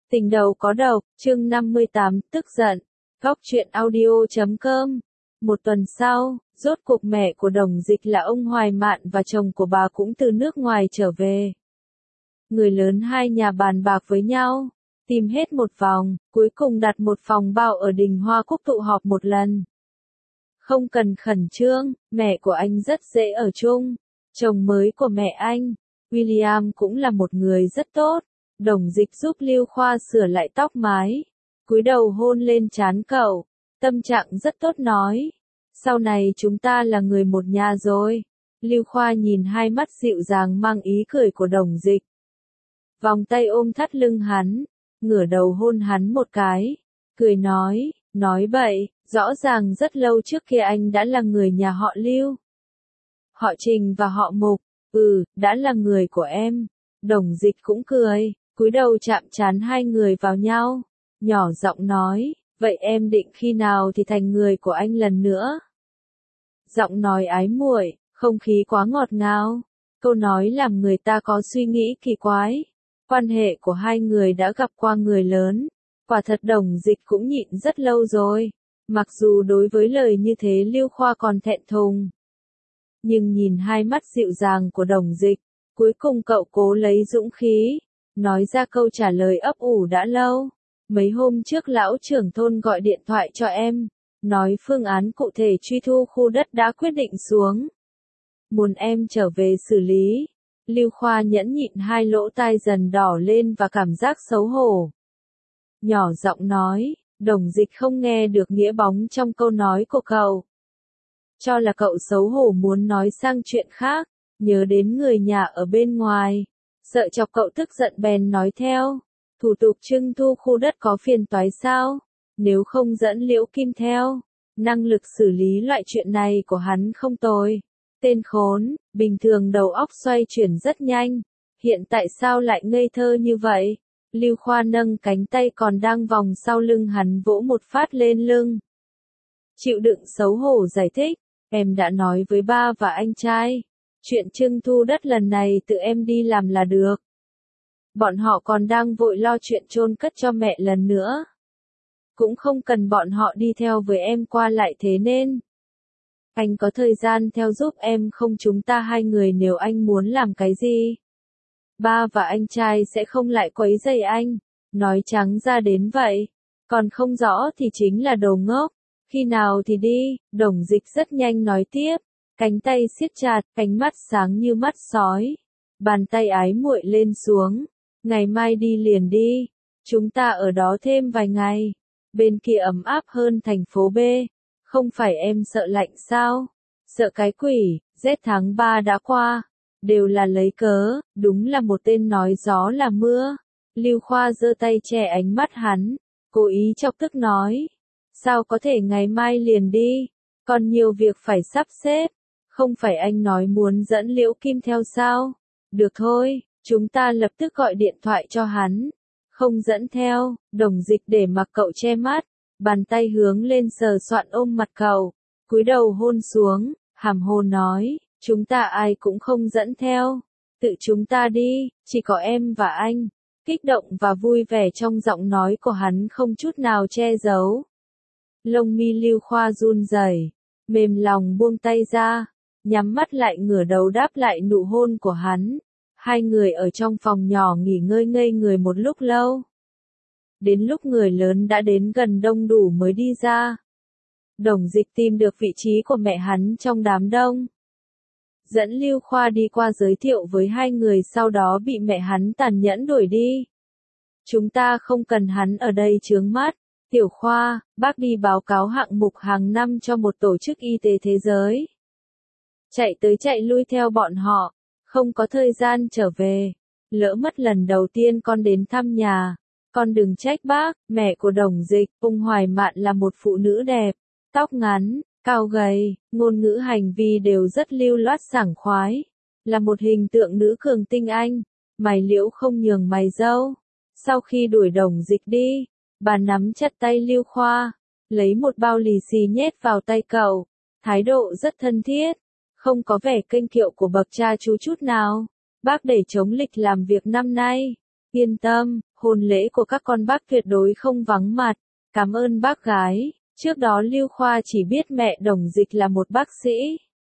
Tình đầu có độc, chương 58, tức giận. Góc truyện audio.com. Một tuần sau, rốt cuộc mẹ của Đồng Dịch là ông Hoài Mạn và chồng của bà cũng từ nước ngoài trở về. Người lớn hai nhà bàn bạc với nhau, tìm hết một vòng, cuối cùng đặt một phòng bao ở đình Hoa Cúc tụ họp một lần. Không cần khẩn trương, mẹ của anh rất dễ ở chung. Chồng mới của mẹ anh, William cũng là một người rất tốt. Đồng Dịch giúp Lưu Khoa sửa lại tóc mái, cúi đầu hôn lên trán cậu, tâm trạng rất tốt nói. Sau này chúng ta là người một nhà rồi. Lưu Khoa nhìn hai mắt dịu dàng mang ý cười của Đồng Dịch. Vòng tay ôm thắt lưng hắn, ngửa đầu hôn hắn một cái, cười nói bậy, rõ ràng rất lâu trước kia anh đã là người nhà họ Lưu. Họ Trình và họ Mục, đã là người của em. Đồng Dịch cũng cười, cúi đầu chạm trán hai người vào nhau, nhỏ giọng nói, vậy em định khi nào thì thành người của anh lần nữa? Giọng nói ái muội, không khí quá ngọt ngào, câu nói làm người ta có suy nghĩ kỳ quái. Quan hệ của hai người đã gặp qua người lớn, quả thật Đồng Dịch cũng nhịn rất lâu rồi, mặc dù đối với lời như thế Lưu Khoa còn thẹn thùng. Nhưng nhìn hai mắt dịu dàng của Đồng Dịch, cuối cùng cậu cố lấy dũng khí, nói ra câu trả lời ấp ủ đã lâu. Mấy hôm trước lão trưởng thôn gọi điện thoại cho em, nói phương án cụ thể truy thu khu đất đã quyết định xuống. Muốn em trở về xử lý. Lưu Khoa nhẫn nhịn hai lỗ tai dần đỏ lên và cảm giác xấu hổ. Nhỏ giọng nói, Đồng Dịch không nghe được nghĩa bóng trong câu nói của cậu. Cho là cậu xấu hổ muốn nói sang chuyện khác, nhớ đến người nhà ở bên ngoài. Sợ chọc cậu tức giận bèn nói theo, thủ tục trưng thu khu đất có phiền toái sao? Nếu không dẫn Liễu Kim theo, năng lực xử lý loại chuyện này của hắn không tồi. Tên khốn, bình thường đầu óc xoay chuyển rất nhanh, hiện tại sao lại ngây thơ như vậy? Lưu Khoa nâng cánh tay còn đang vòng sau lưng hắn vỗ một phát lên lưng. Chịu đựng xấu hổ giải thích, em đã nói với ba và anh trai. Chuyện trưng thu đất lần này tự em đi làm là được. Bọn họ còn đang vội lo chuyện chôn cất cho mẹ lần nữa. Cũng không cần bọn họ đi theo với em qua lại thế nên. Anh có thời gian theo giúp em không, chúng ta hai người nếu anh muốn làm cái gì. Ba và anh trai sẽ không lại quấy rầy anh. Nói trắng ra đến vậy. Còn không rõ thì chính là đồ ngốc. Khi nào thì đi, Đồng Dịch rất nhanh nói tiếp. Cánh tay siết chặt, ánh mắt sáng như mắt sói. Bàn tay ái muội lên xuống. Ngày mai đi liền đi. Chúng ta ở đó thêm vài ngày. Bên kia ấm áp hơn thành phố B. Không phải em sợ lạnh sao? Sợ cái quỷ, rét tháng 3 đã qua. Đều là lấy cớ, đúng là một tên nói gió là mưa. Lưu Khoa giơ tay che ánh mắt hắn. Cố ý chọc tức nói. Sao có thể ngày mai liền đi? Còn nhiều việc phải sắp xếp. Không phải anh nói muốn dẫn Liễu Kim theo sao? Được thôi, chúng ta lập tức gọi điện thoại cho hắn. Không dẫn theo, Đồng Dịch để mặc cậu che mắt, bàn tay hướng lên sờ soạn ôm mặt cậu, cúi đầu hôn xuống, hàm hồ nói, chúng ta ai cũng không dẫn theo, tự chúng ta đi, chỉ có em và anh. Kích động và vui vẻ trong giọng nói của hắn không chút nào che giấu. Lông mi Lưu Khoa run rẩy, mềm lòng buông tay ra, nhắm mắt lại ngửa đầu đáp lại nụ hôn của hắn. Hai người ở trong phòng nhỏ nghỉ ngơi ngây người một lúc lâu. Đến lúc người lớn đã đến gần đông đủ mới đi ra. Đồng Dịch tìm được vị trí của mẹ hắn trong đám đông. Dẫn Lưu Khoa đi qua giới thiệu với hai người, sau đó bị mẹ hắn tàn nhẫn đuổi đi. Chúng ta không cần hắn ở đây chướng mắt. Tiểu Khoa, bác đi báo cáo hạng mục hàng năm cho một tổ chức y tế thế giới. Chạy tới chạy lui theo bọn họ. Không có thời gian trở về. Lỡ mất lần đầu tiên con đến thăm nhà. Con đừng trách bác. Mẹ của Đồng Dịch, ông Hoài Mạn là một phụ nữ đẹp. Tóc ngắn, cao gầy, ngôn ngữ hành vi đều rất lưu loát sảng khoái. Là một hình tượng nữ cường tinh anh. Mày liễu không nhường mày dâu. Sau khi đuổi Đồng Dịch đi, bà nắm chặt tay Lưu Khoa. Lấy một bao lì xì nhét vào tay cậu. Thái độ rất thân thiết. Không có vẻ kênh kiệu của bậc cha chú chút nào. Bác để chống lịch làm việc năm nay. Yên tâm, hôn lễ của các con bác tuyệt đối không vắng mặt, cảm ơn bác gái. Trước đó Lưu Khoa chỉ biết mẹ Đồng Dịch là một bác sĩ,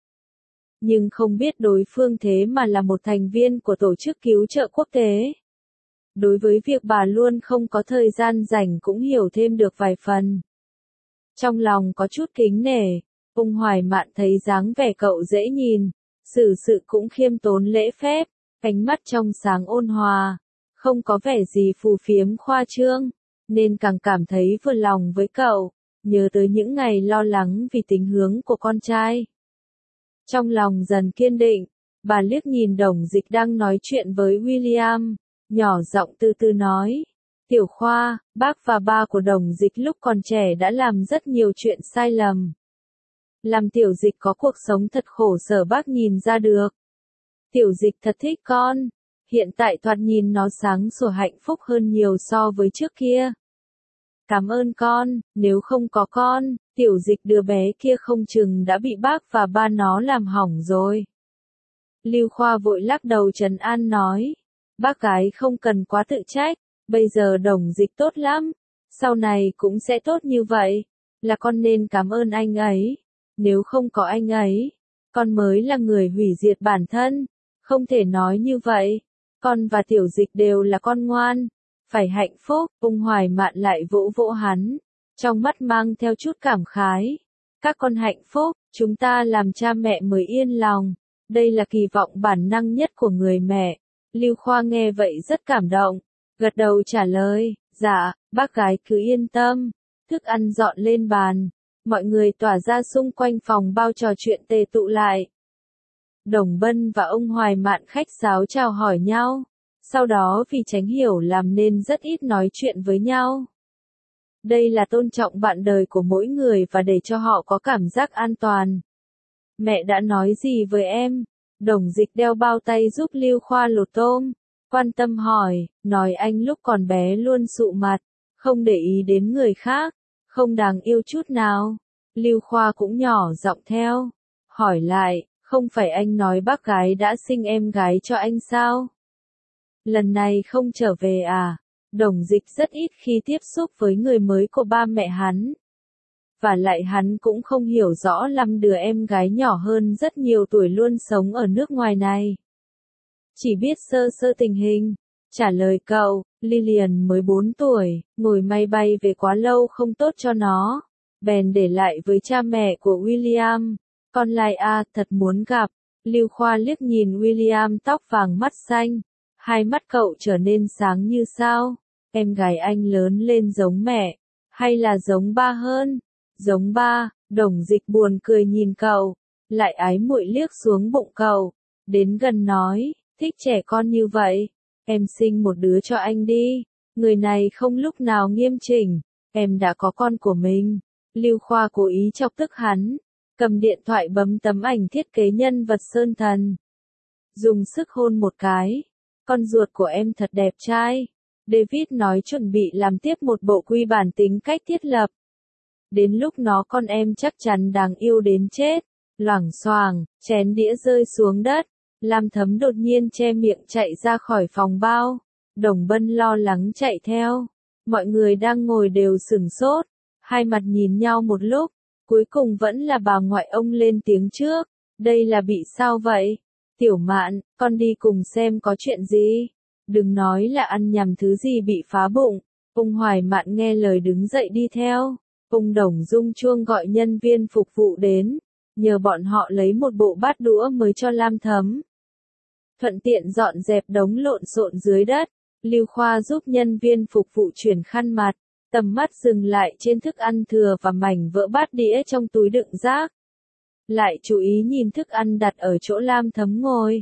nhưng không biết đối phương thế mà là một thành viên của tổ chức cứu trợ quốc tế. Đối với việc bà luôn không có thời gian rảnh cũng hiểu thêm được vài phần. Trong lòng có chút kính nể, ông Hoài Mạn thấy dáng vẻ cậu dễ nhìn, xử sự cũng khiêm tốn lễ phép, ánh mắt trong sáng ôn hòa, không có vẻ gì phù phiếm khoa trương, nên càng cảm thấy vừa lòng với cậu, nhớ tới những ngày lo lắng vì tình hướng của con trai. Trong lòng dần kiên định, bà liếc nhìn Đồng Dịch đang nói chuyện với William, nhỏ giọng từ từ nói, Tiểu Khoa, bác và ba của Đồng Dịch lúc còn trẻ đã làm rất nhiều chuyện sai lầm. Làm Tiểu Dịch có cuộc sống thật khổ sở bác nhìn ra được. Tiểu Dịch thật thích con, hiện tại thoạt nhìn nó sáng sủa hạnh phúc hơn nhiều so với trước kia. Cảm ơn con, nếu không có con, Tiểu Dịch đứa bé kia không chừng đã bị bác và ba nó làm hỏng rồi. Lưu Khoa vội lắc đầu trấn an nói, bác gái không cần quá tự trách, bây giờ Đồng Dịch tốt lắm, sau này cũng sẽ tốt như vậy, là con nên cảm ơn anh ấy, nếu không có anh ấy, con mới là người hủy diệt bản thân, không thể nói như vậy, con và Tiểu Dịch đều là con ngoan, phải hạnh phúc. Ông Hoài Mạn lại vỗ vỗ hắn, trong mắt mang theo chút cảm khái, các con hạnh phúc, chúng ta làm cha mẹ mới yên lòng, đây là kỳ vọng bản năng nhất của người mẹ. Lưu Khoa nghe vậy rất cảm động, gật đầu trả lời, dạ, bác gái cứ yên tâm. Thức ăn dọn lên bàn, mọi người tỏa ra xung quanh phòng bao trò chuyện tề tụ lại. Đồng Bân và ông Hoài Mạn khách sáo chào hỏi nhau, sau đó vì tránh hiểu làm nên rất ít nói chuyện với nhau. Đây là tôn trọng bạn đời của mỗi người và để cho họ có cảm giác an toàn. Mẹ đã nói gì với em? Đồng Dịch đeo bao tay giúp Lưu Khoa lột tôm, quan tâm hỏi, nói anh lúc còn bé luôn sụ mặt, không để ý đến người khác, không đáng yêu chút nào. Lưu Khoa cũng nhỏ giọng theo, hỏi lại, không phải anh nói bác gái đã sinh em gái cho anh sao? Lần này không trở về à? Đồng Dịch rất ít khi tiếp xúc với người mới của ba mẹ hắn. Và lại hắn cũng không hiểu rõ lắm đứa em gái nhỏ hơn rất nhiều tuổi luôn sống ở nước ngoài này. Chỉ biết sơ sơ tình hình. Trả lời cậu, Lillian mới 4 tuổi, ngồi máy bay về quá lâu không tốt cho nó. Bèn để lại với cha mẹ của William. Con lai a thật muốn gặp. Lưu Khoa liếc nhìn William tóc vàng mắt xanh. Hai mắt cậu trở nên sáng như sao. Em gái anh lớn lên giống mẹ, hay là giống ba hơn? Giống ba. Đồng Dịch buồn cười nhìn cậu, lại ái muội liếc xuống bụng cậu, đến gần nói, thích trẻ con như vậy, em sinh một đứa cho anh đi, người này không lúc nào nghiêm chỉnh, em đã có con của mình. Lưu Khoa cố ý chọc tức hắn, cầm điện thoại bấm tấm ảnh thiết kế nhân vật sơn thần. Dùng sức hôn một cái, con ruột của em thật đẹp trai. David nói chuẩn bị làm tiếp một bộ quy bản tính cách thiết lập. Đến lúc nó con em chắc chắn đáng yêu đến chết. Loảng xoảng, chén đĩa rơi xuống đất. Lam Thấm đột nhiên che miệng chạy ra khỏi phòng bao. Đồng Bân lo lắng chạy theo. Mọi người đang ngồi đều sửng sốt. Hai mặt nhìn nhau một lúc. Cuối cùng vẫn là bà ngoại ông lên tiếng trước. Đây là bị sao vậy? Tiểu Mạn, con đi cùng xem có chuyện gì. Đừng nói là ăn nhầm thứ gì bị phá bụng. Ông Hoài Mạn nghe lời đứng dậy đi theo. Ông Đồng rung chuông gọi nhân viên phục vụ đến, nhờ bọn họ lấy một bộ bát đũa mới cho Lam Thấm. Thuận tiện dọn dẹp đống lộn xộn dưới đất, Lưu Khoa giúp nhân viên phục vụ chuyển khăn mặt, tầm mắt dừng lại trên thức ăn thừa và mảnh vỡ bát đĩa trong túi đựng rác. Lại chú ý nhìn thức ăn đặt ở chỗ Lam Thấm ngồi.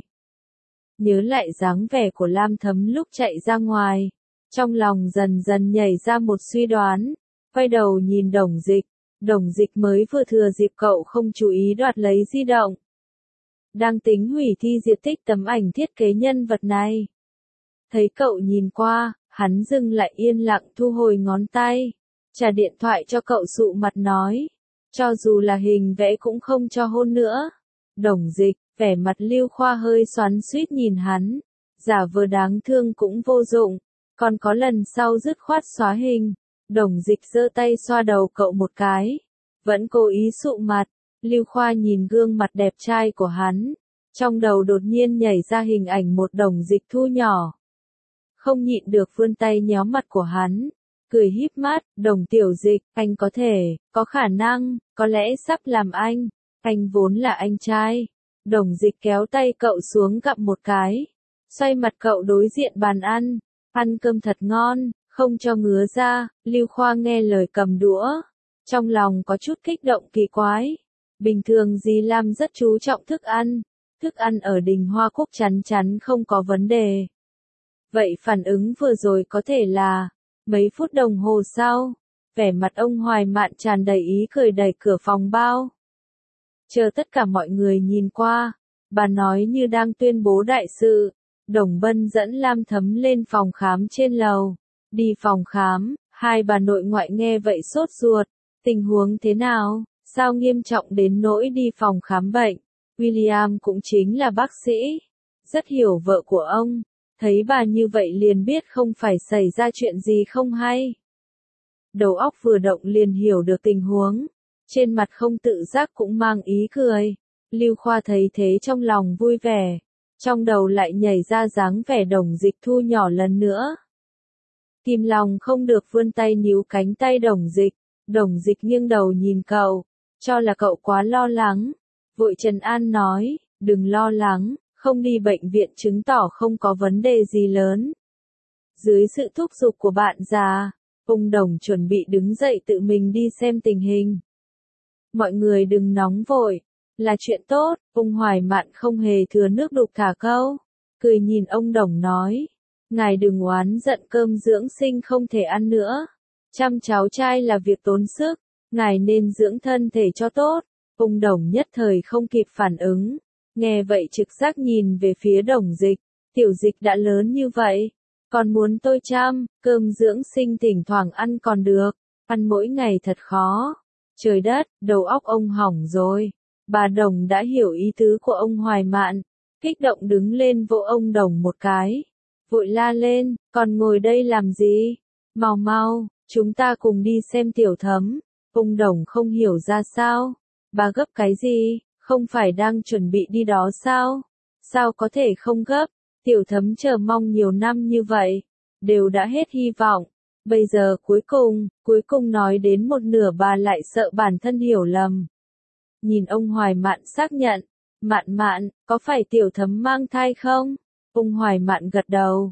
Nhớ lại dáng vẻ của Lam Thấm lúc chạy ra ngoài, trong lòng dần dần nhảy ra một suy đoán. Quay đầu nhìn Đồng Dịch mới vừa thừa dịp cậu không chú ý đoạt lấy di động. Đang tính hủy thi diệt tích tấm ảnh thiết kế nhân vật này. Thấy cậu nhìn qua, hắn dừng lại yên lặng thu hồi ngón tay. Trả điện thoại cho cậu sụ mặt nói. Cho dù là hình vẽ cũng không cho hôn nữa. Đồng Dịch, vẻ mặt Lưu Khoa hơi xoắn xuýt nhìn hắn. Giả vờ đáng thương cũng vô dụng. Còn có lần sau dứt khoát xóa hình. Đồng Dịch giơ tay xoa đầu cậu một cái. Vẫn cố ý sụ mặt. Lưu Khoa nhìn gương mặt đẹp trai của hắn. Trong đầu đột nhiên nhảy ra hình ảnh một Đồng Dịch thu nhỏ. Không nhịn được vươn tay nhéo mặt của hắn. Cười híp mắt, Đồng tiểu Dịch, anh có thể, có khả năng, có lẽ sắp làm anh vốn là anh trai. Đồng Dịch kéo tay cậu xuống gặm một cái. Xoay mặt cậu đối diện bàn ăn cơm thật ngon, không cho ngứa ra. Lưu Khoa nghe lời cầm đũa. Trong lòng có chút kích động kỳ quái. Bình thường dì Lam rất chú trọng thức ăn ở Đình Hoa Cúc chắn chắn không có vấn đề. Vậy phản ứng vừa rồi có thể là, mấy phút đồng hồ sau, vẻ mặt ông Hoài Mạn tràn đầy ý cười đẩy cửa phòng bao. Chờ tất cả mọi người nhìn qua, bà nói như đang tuyên bố đại sự. Đồng Bân dẫn Lam Thấm lên phòng khám trên lầu. Đi phòng khám, hai bà nội ngoại nghe vậy sốt ruột. Tình huống thế nào? Sao nghiêm trọng đến nỗi đi phòng khám bệnh? William cũng chính là bác sĩ. Rất hiểu vợ của ông. Thấy bà như vậy liền biết không phải xảy ra chuyện gì không hay. Đầu óc vừa động liền hiểu được tình huống. Trên mặt không tự giác cũng mang ý cười. Lưu Khoa thấy thế trong lòng vui vẻ. Trong đầu lại nhảy ra dáng vẻ Đồng Dịch thu nhỏ lần nữa. Kìm lòng không được vươn tay níu cánh tay Đồng Dịch. Đồng Dịch nghiêng đầu nhìn cậu. Cho là cậu quá lo lắng. Vội trấn an nói, đừng lo lắng, không đi bệnh viện chứng tỏ không có vấn đề gì lớn. Dưới sự thúc giục của bạn già, ông Đồng chuẩn bị đứng dậy tự mình đi xem tình hình. Mọi người đừng nóng vội, là chuyện tốt. Ông Hoài Mạn không hề thừa nước đục thả câu. Cười nhìn ông Đồng nói, ngài đừng oán giận cơm dưỡng sinh không thể ăn nữa. Chăm cháu trai là việc tốn sức, ngài nên dưỡng thân thể cho tốt. Ông Đồng nhất thời không kịp phản ứng. Nghe vậy trực giác nhìn về phía Đồng Dịch. Tiểu Dịch đã lớn như vậy, còn muốn tôi chăm, cơm dưỡng sinh thỉnh thoảng ăn còn được. Ăn mỗi ngày thật khó. Trời đất, đầu óc ông hỏng rồi. Bà Đồng đã hiểu ý tứ của ông Hoài Mạn. Kích động đứng lên vỗ ông Đồng một cái. Vội la lên, còn ngồi đây làm gì? Mau mau, chúng ta cùng đi xem Tiểu Thấm. Ông Đồng không hiểu ra sao. Bà gấp cái gì? Không phải đang chuẩn bị đi đó sao? Sao có thể không gấp? Tiểu Thấm chờ mong nhiều năm như vậy, đều đã hết hy vọng. Bây giờ cuối cùng nói đến một nửa bà lại sợ bản thân hiểu lầm. Nhìn ông Hoài Mạn xác nhận, Mạn, có phải Tiểu Thấm mang thai không? Ông Hoài Mạn gật đầu,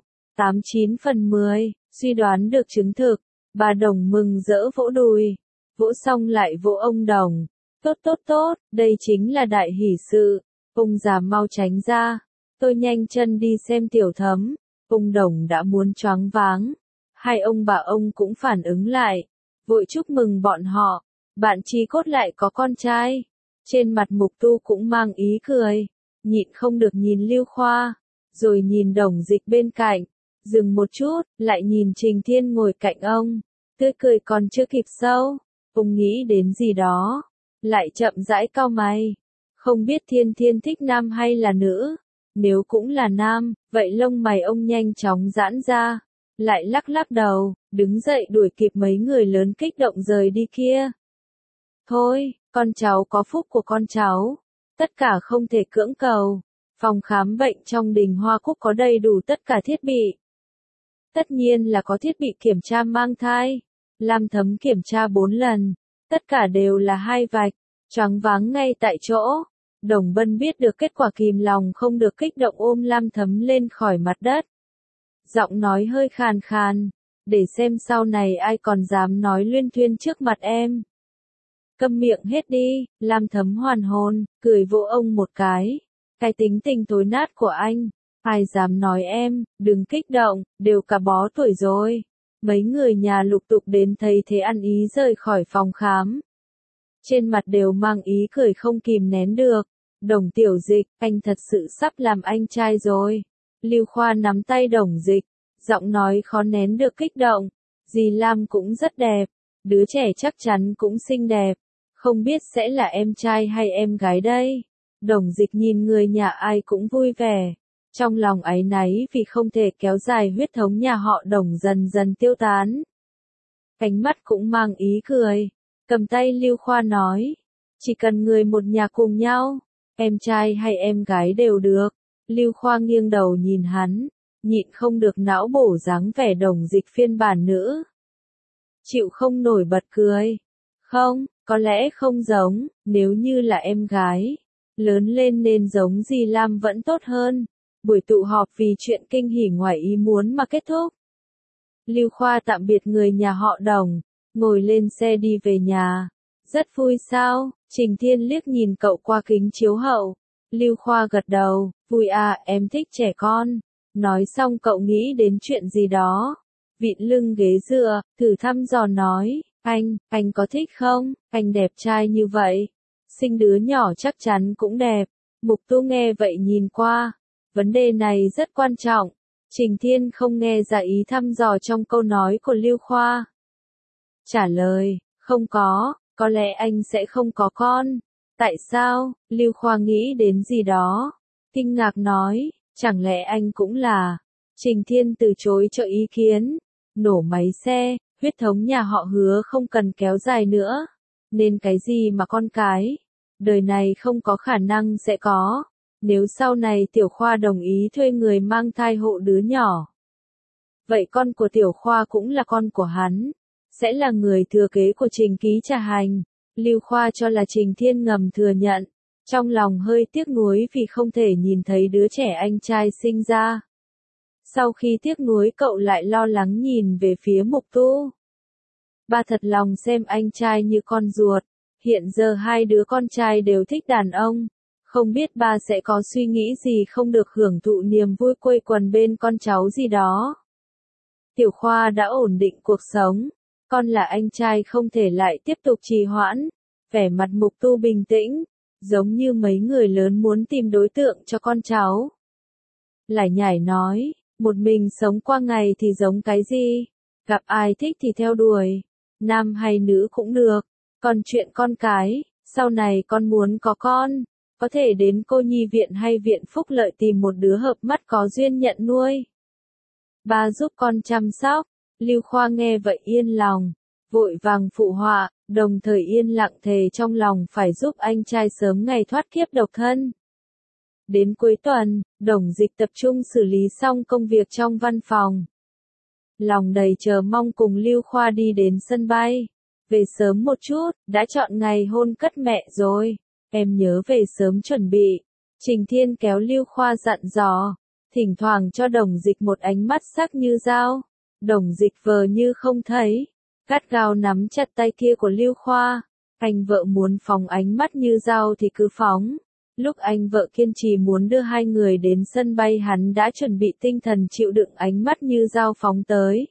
89/10, suy đoán được chứng thực. Bà Đồng mừng rỡ vỗ đùi, vỗ xong lại vỗ ông Đồng. Tốt, đây chính là đại hỷ sự. Ông già mau tránh ra. Tôi nhanh chân đi xem Tiểu Thấm. Ông Đồng đã muốn choáng váng. Hai ông bà ông cũng phản ứng lại. Vội chúc mừng bọn họ. Bạn Chí Cốt lại có con trai. Trên mặt Mục Tu cũng mang ý cười. Nhịn không được nhìn Lưu Khoa. Rồi nhìn Đồng Dịch bên cạnh. Dừng một chút, lại nhìn Trình Thiên ngồi cạnh ông. Tươi cười còn chưa kịp sâu. Ông nghĩ đến gì đó. Lại chậm rãi cau mày. Không biết Thiên thích nam hay là nữ. Nếu cũng là nam, vậy lông mày ông nhanh chóng giãn ra. Lại lắc đầu, đứng dậy đuổi kịp mấy người lớn kích động rời đi kia. Thôi, con cháu có phúc của con cháu. Tất cả không thể cưỡng cầu. Phòng khám bệnh trong Đình Hoa Cúc có đầy đủ tất cả thiết bị. Tất nhiên là có thiết bị kiểm tra mang thai. Lam Thấm kiểm tra 4 lần. Tất cả đều là 2 vạch. Choáng váng ngay tại chỗ. Đồng Bân biết được kết quả kìm lòng không được kích động ôm Lam Thấm lên khỏi mặt đất. Giọng nói hơi khàn khàn. Để xem sau này ai còn dám nói luyên thuyên trước mặt em. Câm miệng hết đi. Lam Thấm hoàn hồn, cười vỗ ông một cái. Cái tính tình thối nát của anh. Ai dám nói em, đừng kích động, đều cả bó tuổi rồi. Mấy người nhà lục tục đến thấy thế ăn ý rời khỏi phòng khám. Trên mặt đều mang ý cười không kìm nén được. Đồng Tiểu Dịch, anh thật sự sắp làm anh trai rồi. Lưu Khoa nắm tay Đồng Dịch, giọng nói khó nén được kích động. Dì Lam cũng rất đẹp, đứa trẻ chắc chắn cũng xinh đẹp. Không biết sẽ là em trai hay em gái đây. Đồng Dịch nhìn người nhà ai cũng vui vẻ. Trong lòng áy náy vì không thể kéo dài huyết thống nhà họ Đồng dần dần tiêu tán. Ánh mắt cũng mang ý cười, cầm tay Lưu Khoa nói, chỉ cần người một nhà cùng nhau, em trai hay em gái đều được. Lưu Khoa nghiêng đầu nhìn hắn, nhịn không được não bổ dáng vẻ Đồng Dịch phiên bản nữ. Chịu không nổi bật cười. Không, có lẽ không giống, nếu như là em gái, lớn lên nên giống dì Lam vẫn tốt hơn. Buổi tụ họp vì chuyện kinh hỉ ngoài ý muốn mà kết thúc. Lưu Khoa tạm biệt người nhà họ Đồng, ngồi lên xe đi về nhà. Rất vui sao? Trình Thiên liếc nhìn cậu qua kính chiếu hậu. Lưu Khoa gật đầu, vui à, em thích trẻ con. Nói xong cậu nghĩ đến chuyện gì đó. Vịn lưng ghế dựa, thử thăm dò nói, anh có thích không? Anh đẹp trai như vậy. Sinh đứa nhỏ chắc chắn cũng đẹp. Mục Tu nghe vậy nhìn qua. Vấn đề này rất quan trọng. Trình Thiên không nghe ra ý thăm dò trong câu nói của Lưu Khoa. Trả lời, không có lẽ anh sẽ không có con. Tại sao? Lưu Khoa nghĩ đến gì đó. Kinh ngạc nói, chẳng lẽ anh cũng là. Trình Thiên từ chối cho ý kiến. Nổ máy xe, huyết thống nhà họ Hứa không cần kéo dài nữa. Nên cái gì mà con cái? Đời này không có khả năng sẽ có. Nếu sau này Tiểu Khoa đồng ý thuê người mang thai hộ đứa nhỏ. Vậy con của Tiểu Khoa cũng là con của hắn. Sẽ là người thừa kế của Trình Ký Trà Hành. Lưu Khoa cho là Trình Thiên ngầm thừa nhận. Trong lòng hơi tiếc nuối vì không thể nhìn thấy đứa trẻ anh trai sinh ra. Sau khi tiếc nuối cậu lại lo lắng nhìn về phía Mục Tu. Ba thật lòng xem anh trai như con ruột. Hiện giờ hai đứa con trai đều thích đàn ông. Không biết ba sẽ có suy nghĩ gì không được hưởng thụ niềm vui quây quần bên con cháu gì đó. Tiểu Khoa đã ổn định cuộc sống. Con là anh trai không thể lại tiếp tục trì hoãn. Vẻ mặt Mục Tu bình tĩnh. Giống như mấy người lớn muốn tìm đối tượng cho con cháu. Lải nhải nói, một mình sống qua ngày thì giống cái gì? Gặp ai thích thì theo đuổi. Nam hay nữ cũng được. Còn chuyện con cái, sau này con muốn có con. Có thể đến cô nhi viện hay viện phúc lợi tìm một đứa hợp mắt có duyên nhận nuôi. Ba giúp con chăm sóc. Lưu Khoa nghe vậy yên lòng. Vội vàng phụ họa, đồng thời yên lặng thề trong lòng phải giúp anh trai sớm ngày thoát kiếp độc thân. Đến cuối tuần, Đồng Dịch tập trung xử lý xong công việc trong văn phòng. Lòng đầy chờ mong cùng Lưu Khoa đi đến sân bay. Về sớm một chút, đã chọn ngày hôn cất mẹ rồi. Em nhớ về sớm chuẩn bị. Trình Thiên kéo Lưu Khoa dặn dò. Thỉnh thoảng cho Đồng Dịch một ánh mắt sắc như dao. Đồng Dịch vờ như không thấy. Gắt gao nắm chặt tay kia của Lưu Khoa. Anh vợ muốn phóng ánh mắt như dao thì cứ phóng. Lúc anh vợ kiên trì muốn đưa hai người đến sân bay hắn đã chuẩn bị tinh thần chịu đựng ánh mắt như dao phóng tới.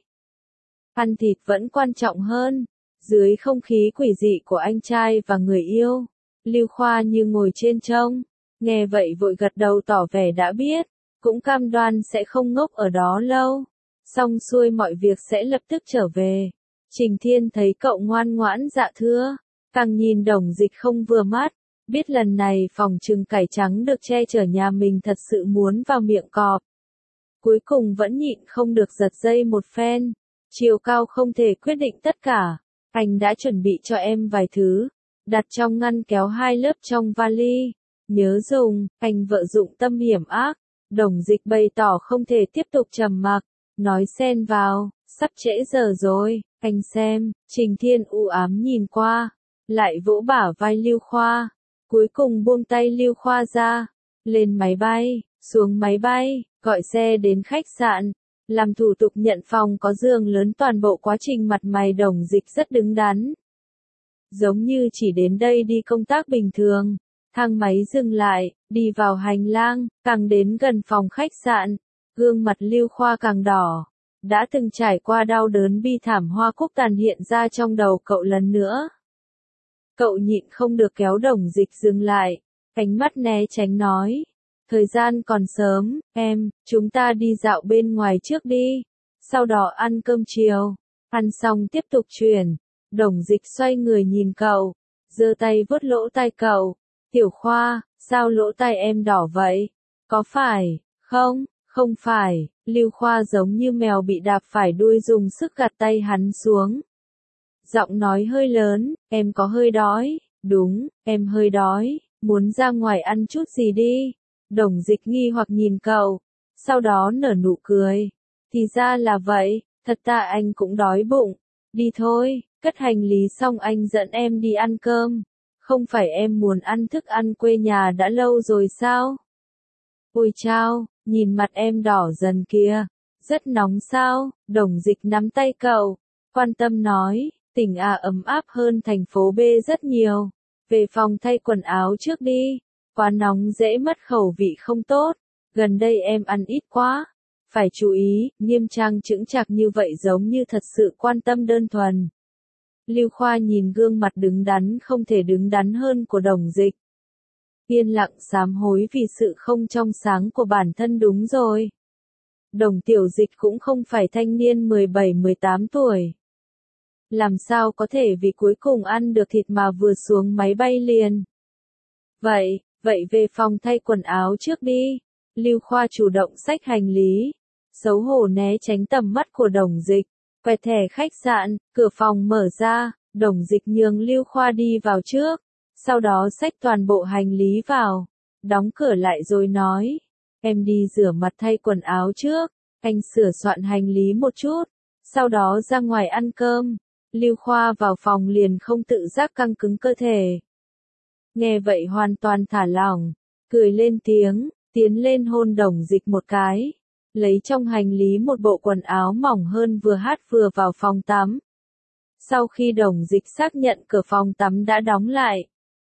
Ăn thịt vẫn quan trọng hơn. Dưới không khí quỷ dị của anh trai và người yêu, Lưu Khoa như ngồi trên trông. Nghe vậy vội gật đầu tỏ vẻ đã biết, cũng cam đoan sẽ không ngốc ở đó lâu. Xong xuôi mọi việc sẽ lập tức trở về. Trình Thiên thấy cậu ngoan ngoãn dạ thưa, càng nhìn Đồng Dịch không vừa mắt. Biết lần này phòng trừng cải trắng được che chở nhà mình thật sự muốn vào miệng cọp. Cuối cùng vẫn nhịn không được giật dây một phen. Chiều cao không thể quyết định tất cả. Anh đã chuẩn bị cho em vài thứ. Đặt trong ngăn kéo 2 lớp trong vali. Nhớ dùng, anh vợ dụng tâm hiểm ác. Đồng Dịch bày tỏ không thể tiếp tục trầm mặc. Nói xen vào, sắp trễ giờ rồi, anh xem. Trình Thiên u ám nhìn qua. Lại vỗ bả vai Lưu Khoa. Cuối cùng buông tay Lưu Khoa ra. Lên máy bay, xuống máy bay, gọi xe đến khách sạn. Làm thủ tục nhận phòng có giường lớn, toàn bộ quá trình mặt mày Đồng Dịch rất đứng đắn. Giống như chỉ đến đây đi công tác bình thường. Thang máy dừng lại, đi vào hành lang, càng đến gần phòng khách sạn. Gương mặt Lưu Khoa càng đỏ. Đã từng trải qua đau đớn bi thảm Hoa Cúc tàn hiện ra trong đầu cậu lần nữa. Cậu nhịn không được kéo Đồng Dịch dừng lại. Ánh mắt né tránh nói. Thời gian còn sớm, chúng ta đi dạo bên ngoài trước đi. Sau đó ăn cơm chiều. Ăn xong tiếp tục chuyển. Đồng Dịch xoay người nhìn cậu. Giơ tay vuốt lỗ tai cậu. Tiểu Khoa, sao lỗ tai em đỏ vậy? Có phải Không, không phải, Lưu Khoa giống như mèo bị đạp phải đuôi dùng sức gạt tay hắn xuống. Giọng nói hơi lớn, em có hơi đói, đúng, em hơi đói, muốn ra ngoài ăn chút gì đi. Đồng Dịch nghi hoặc nhìn cậu, sau đó nở nụ cười. Thì ra là vậy, thật ra anh cũng đói bụng. Đi thôi, cất hành lý xong anh dẫn em đi ăn cơm. Không phải em muốn ăn thức ăn quê nhà đã lâu rồi sao? Ôi chao, nhìn mặt em đỏ dần kìa. Rất nóng sao? Đồng Dịch nắm tay cậu, quan tâm nói, tỉnh A ấm áp hơn thành phố B rất nhiều. Về phòng thay quần áo trước đi, quá nóng dễ mất khẩu vị không tốt. Gần đây em ăn ít quá. Phải chú ý, nghiêm trang chững chạc như vậy giống như thật sự quan tâm đơn thuần. Lưu Khoa nhìn gương mặt đứng đắn không thể đứng đắn hơn của Đồng Dịch. Yên lặng sám hối vì sự không trong sáng của bản thân đúng rồi. Đồng Tiểu Dịch cũng không phải thanh niên 17-18 tuổi. Làm sao có thể vì cuối cùng ăn được thịt mà vừa xuống máy bay liền. Vậy về phòng thay quần áo trước đi. Lưu Khoa chủ động xách hành lý. Xấu hổ né tránh tầm mắt của Đồng Dịch. Quẹt thẻ khách sạn, cửa phòng mở ra, Đồng Dịch nhường Lưu Khoa đi vào trước. Sau đó xách toàn bộ hành lý vào. Đóng cửa lại rồi nói. Em đi rửa mặt thay quần áo trước. Anh sửa soạn hành lý một chút. Sau đó ra ngoài ăn cơm. Lưu Khoa vào phòng liền không tự giác căng cứng cơ thể. Nghe vậy hoàn toàn thả lỏng. Cười lên tiếng, tiến lên hôn Đồng Dịch một cái. Lấy trong hành lý một bộ quần áo mỏng hơn vừa hát vừa vào phòng tắm. Sau khi Đồng Dịch xác nhận cửa phòng tắm đã đóng lại.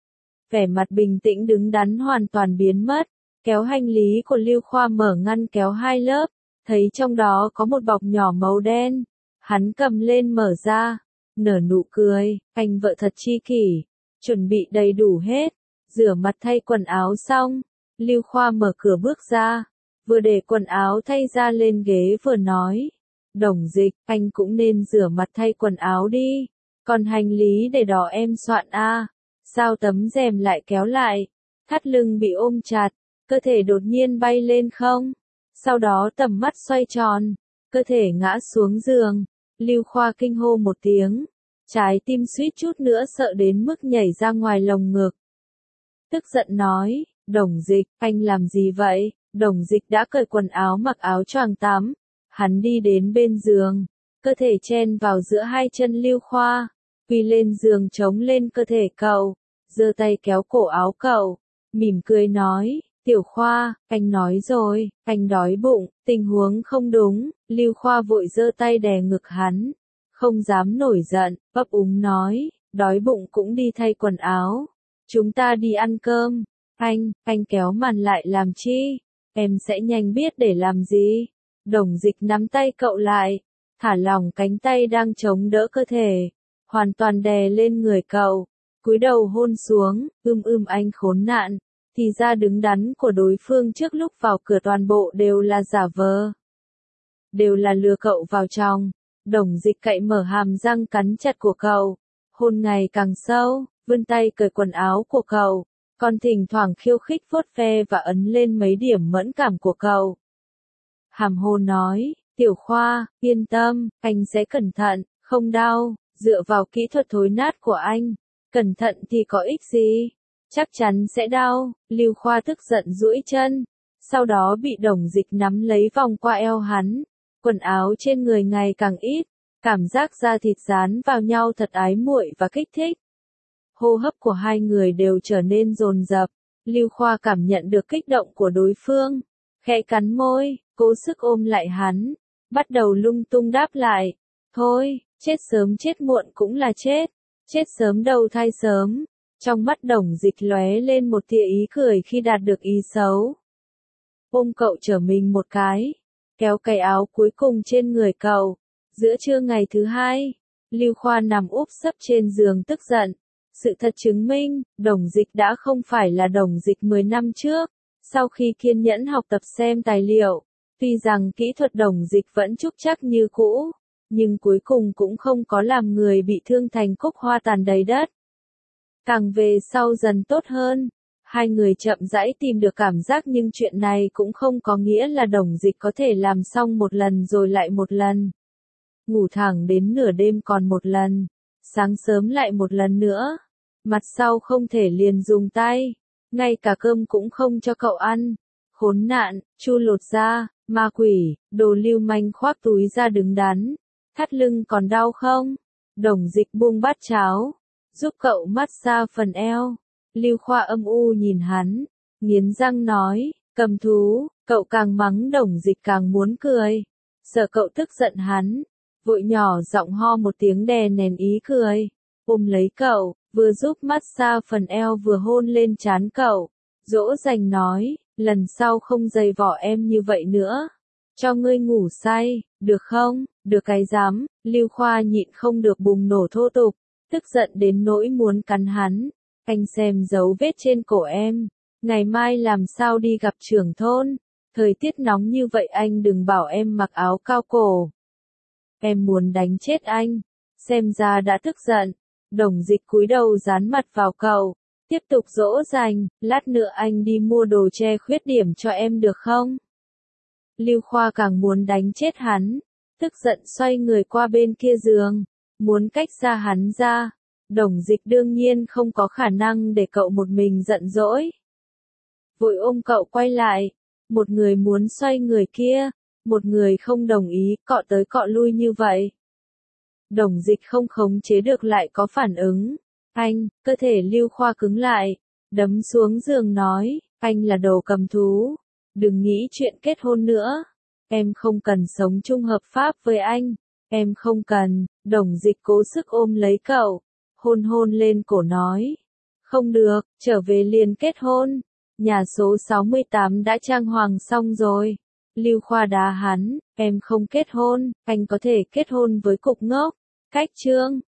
Vẻ mặt bình tĩnh đứng đắn hoàn toàn biến mất. Kéo hành lý của Lưu Khoa mở ngăn kéo 2 lớp. Thấy trong đó có một bọc nhỏ màu đen. Hắn cầm lên mở ra. Nở nụ cười, anh vợ thật chi kỷ. Chuẩn bị đầy đủ hết. Rửa mặt thay quần áo xong. Lưu Khoa mở cửa bước ra. Vừa để quần áo thay ra lên ghế vừa nói. Đồng Dịch, anh cũng nên rửa mặt thay quần áo đi. Còn hành lý để đó em soạn a. Sao tấm rèm lại kéo lại? Thắt lưng bị ôm chặt, cơ thể đột nhiên bay lên không? Sau đó tầm mắt xoay tròn, cơ thể ngã xuống giường. Lưu Khoa kinh hô một tiếng. Trái tim suýt chút nữa sợ đến mức nhảy ra ngoài lồng ngực. Tức giận nói, Đồng Dịch, anh làm gì vậy? Đồng Dịch đã cởi quần áo mặc áo choàng tắm. Hắn đi đến bên giường, cơ thể chen vào giữa hai chân Lưu Khoa, quỳ lên giường chống lên cơ thể cậu, giơ tay kéo cổ áo cậu, mỉm cười nói, Tiểu Khoa, anh nói rồi, anh đói bụng, tình huống không đúng. Lưu Khoa vội giơ tay đè ngực hắn, không dám nổi giận, ấp úng nói, đói bụng cũng đi thay quần áo, chúng ta đi ăn cơm. Anh kéo màn lại làm chi? Em sẽ nhanh biết để làm gì. Đồng Dịch nắm tay cậu lại, thả lỏng cánh tay đang chống đỡ cơ thể, hoàn toàn đè lên người cậu, cúi đầu hôn xuống, anh khốn nạn. Thì ra đứng đắn của đối phương trước lúc vào cửa toàn bộ đều là giả vờ. Đều là lừa cậu vào trong. Đồng Dịch cậy mở hàm răng cắn chặt của cậu, hôn ngày càng sâu, vươn tay cởi quần áo của cậu, còn thỉnh thoảng khiêu khích vuốt ve và ấn lên mấy điểm mẫn cảm của cậu. Hàm hồ nói, Tiểu Khoa, yên tâm, anh sẽ cẩn thận, không đau, dựa vào kỹ thuật thối nát của anh, cẩn thận thì có ích gì, chắc chắn sẽ đau. Lưu Khoa tức giận duỗi chân, sau đó bị Đồng Dịch nắm lấy vòng qua eo hắn, quần áo trên người ngày càng ít, cảm giác da thịt dán vào nhau thật ái muội và kích thích. Hô hấp của hai người đều trở nên dồn dập, Lưu Khoa cảm nhận được kích động của đối phương, khẽ cắn môi, cố sức ôm lại hắn, bắt đầu lung tung đáp lại, thôi, chết sớm chết muộn cũng là chết sớm đầu thai sớm. Trong mắt Đồng Dịch lóe lên một tia ý cười khi đạt được ý xấu. Ôm cậu trở mình một cái, kéo cái áo cuối cùng trên người cậu. Giữa trưa ngày thứ hai, Lưu Khoa nằm úp sấp trên giường tức giận. Sự thật chứng minh, Đồng Dịch đã không phải là Đồng Dịch 10 năm trước. Sau khi kiên nhẫn học tập xem tài liệu, tuy rằng kỹ thuật Đồng Dịch vẫn trúc trắc như cũ, nhưng cuối cùng cũng không có làm người bị thương thành cúc hoa tàn đầy đất. Càng về sau dần tốt hơn, Hai người chậm rãi tìm được cảm giác nhưng chuyện này cũng không có nghĩa là Đồng Dịch có thể làm xong một lần rồi lại một lần. Ngủ thẳng đến nửa đêm còn một lần, sáng sớm lại một lần nữa. Mặt sau không thể liền dùng tay, ngay cả cơm cũng không cho cậu ăn. Khốn nạn, Chu lột ra, ma quỷ, đồ lưu manh khoác túi ra đứng đắn. Thắt lưng còn đau không? Đồng Dịch buông bát cháo, giúp cậu massage phần eo. Lưu Khoa âm u nhìn hắn, nghiến răng nói, cầm thú, cậu càng mắng Đồng Dịch càng muốn cười. Sợ cậu tức giận hắn, vội nhỏ giọng ho một tiếng đè nén ý cười, ôm lấy cậu, vừa giúp massage phần eo vừa hôn lên trán cậu, dỗ dành nói, lần sau không giày vò em như vậy nữa, cho ngươi ngủ say, được không? Được cái dám, Lưu Khoa nhịn không được bùng nổ thô tục, tức giận đến nỗi muốn cắn hắn. Anh xem dấu vết trên cổ em, ngày mai làm sao đi gặp trưởng thôn, thời tiết nóng như vậy anh đừng bảo em mặc áo cao cổ. Em muốn đánh chết anh, xem ra đã tức giận. Đồng Dịch cúi đầu dán mặt vào cậu, tiếp tục dỗ dành, lát nữa anh đi mua đồ che khuyết điểm cho em được không? Lưu Khoa càng muốn đánh chết hắn, tức giận xoay người qua bên kia giường, muốn cách xa hắn ra. Đồng Dịch đương nhiên không có khả năng để cậu một mình giận dỗi. Vội ôm cậu quay lại, một người muốn xoay người kia, một người không đồng ý, cọ tới cọ lui như vậy. Đồng Dịch không khống chế được lại có phản ứng. Anh, cơ thể Lưu Khoa cứng lại, đấm xuống giường nói, anh là đồ cầm thú, đừng nghĩ chuyện kết hôn nữa. Em không cần sống chung hợp pháp với anh, em không cần. Đồng Dịch cố sức ôm lấy cậu, hôn hôn lên cổ nói, không được, trở về liền kết hôn. Nhà số 68 đã trang hoàng xong rồi. Lưu Khoa đá hắn, em không kết hôn, anh có thể kết hôn với cục ngốc. Cách chương